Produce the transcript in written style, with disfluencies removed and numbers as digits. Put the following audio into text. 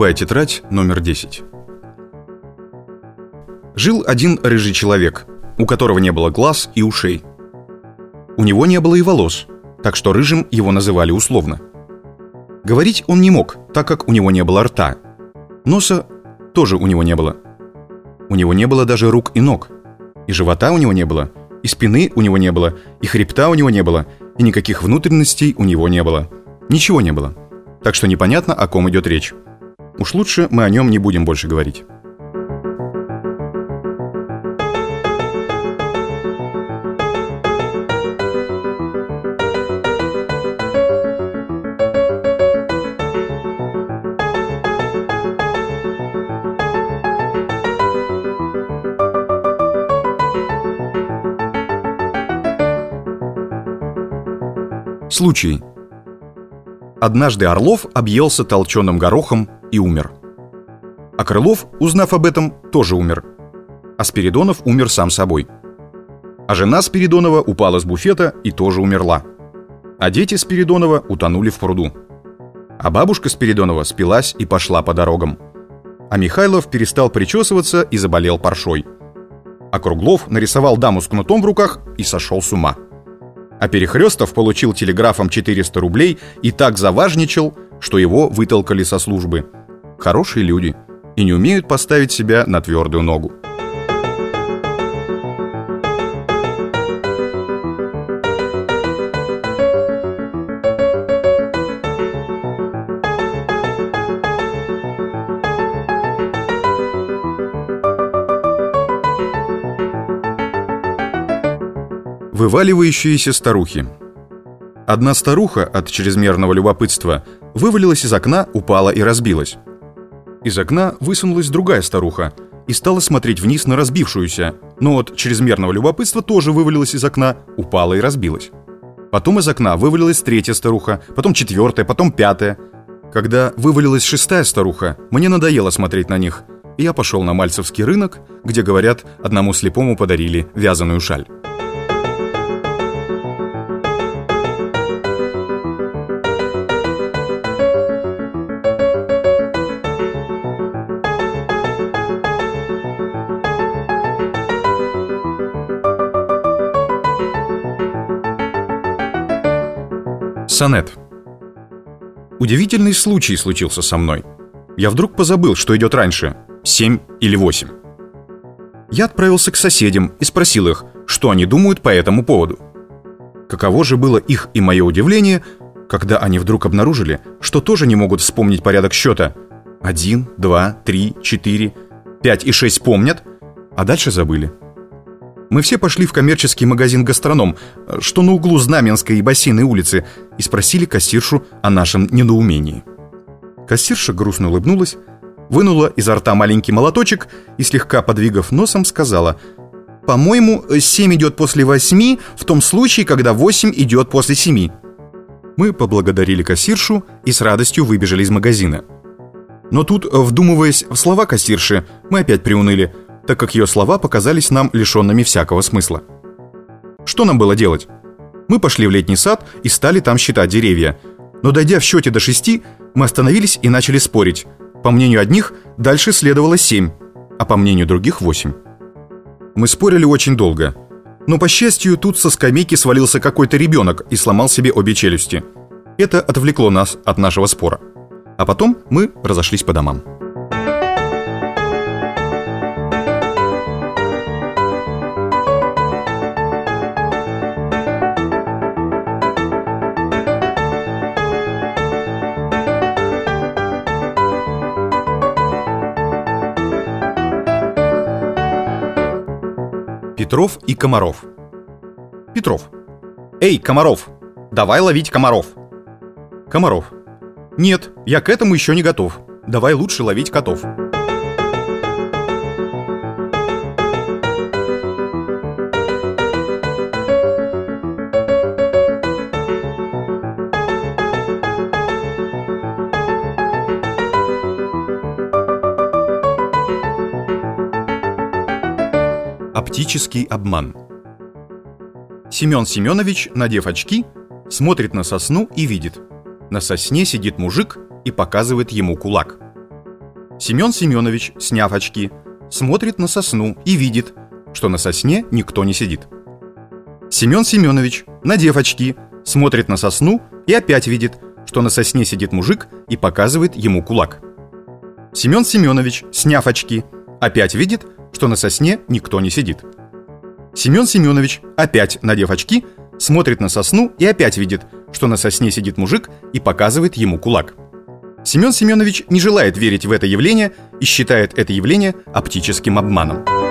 Голубая тетрадь, номер 10. Жил один рыжий человек, у которого не было глаз и ушей. У него не было и волос, так что рыжим его называли условно. Говорить он не мог, так как у него не было рта. Носа тоже у него не было. У него не было даже рук и ног. И живота у него не было, и спины у него не было, и хребта у него не было, и никаких внутренностей у него не было. Ничего не было. Так что непонятно, о ком идет речь. Уж лучше мы о нем не будем больше говорить. Случай. Однажды Орлов объелся толченым горохом и умер. А Крылов, узнав об этом, тоже умер. А Спиридонов умер сам собой. А жена Спиридонова упала с буфета и тоже умерла. А дети Спиридонова утонули в пруду. А бабушка Спиридонова спилась и пошла по дорогам. А Михайлов перестал причесываться и заболел паршой. А Круглов нарисовал даму с кнутом в руках и сошел с ума. А Перехрестов получил телеграфом 400 рублей и так заважничал, что его вытолкали со службы. Хорошие люди и не умеют поставить себя на твердую ногу. Вываливающиеся старухи. Одна старуха от чрезмерного любопытства вывалилась из окна, упала и разбилась. Из окна высунулась другая старуха и стала смотреть вниз на разбившуюся, но от чрезмерного любопытства тоже вывалилась из окна, упала и разбилась. Потом из окна вывалилась третья старуха, потом четвертая, потом пятая. Когда вывалилась шестая старуха, мне надоело смотреть на них, и я пошел на Мальцевский рынок, где, говорят, одному слепому подарили вязаную шаль. Сонет. Удивительный случай случился со мной. Я вдруг позабыл, что идет раньше, 7 или 8. Я отправился к соседям и спросил их, что они думают по этому поводу. Каково же было их и мое удивление, когда они вдруг обнаружили, что тоже не могут вспомнить порядок счета. 1, 2, 3, 4, 5 и 6 помнят, а дальше забыли. Мы все пошли в коммерческий магазин «Гастроном», что на углу Знаменской и Бассейной улицы, и спросили кассиршу о нашем недоумении. Кассирша грустно улыбнулась, вынула изо рта маленький молоточек и, слегка подвигав носом, сказала: «По-моему, 7 идет после 8 в том случае, когда 8 идет после 7». Мы поблагодарили кассиршу и с радостью выбежали из магазина. Но тут, вдумываясь в слова кассирши, мы опять приуныли, так как ее слова показались нам лишенными всякого смысла. Что нам было делать? Мы пошли в летний сад и стали там считать деревья. Но дойдя в счете до 6, мы остановились и начали спорить. По мнению одних, дальше следовало 7, а по мнению других 8. Мы спорили очень долго. Но, по счастью, тут со скамейки свалился какой-то ребенок и сломал себе обе челюсти. Это отвлекло нас от нашего спора. А потом мы разошлись по домам. Петров и Комаров. Петров: «Эй, Комаров, давай ловить комаров». Комаров: «Нет, я к этому еще не готов. Давай лучше ловить котов». Оптический обман. Семен Семенович, надев очки, смотрит на сосну и видит: на сосне сидит мужик и показывает ему кулак. Семен Семенович, сняв очки, смотрит на сосну и видит, что на сосне никто не сидит. Семен Семенович, надев очки, смотрит на сосну и опять видит, что на сосне сидит мужик и показывает ему кулак. Семен Семенович, сняв очки, опять видит, что на сосне никто не сидит. Семен Семенович, опять надев очки, смотрит на сосну и опять видит, что на сосне сидит мужик и показывает ему кулак. Семен Семенович не желает верить в это явление и считает это явление оптическим обманом.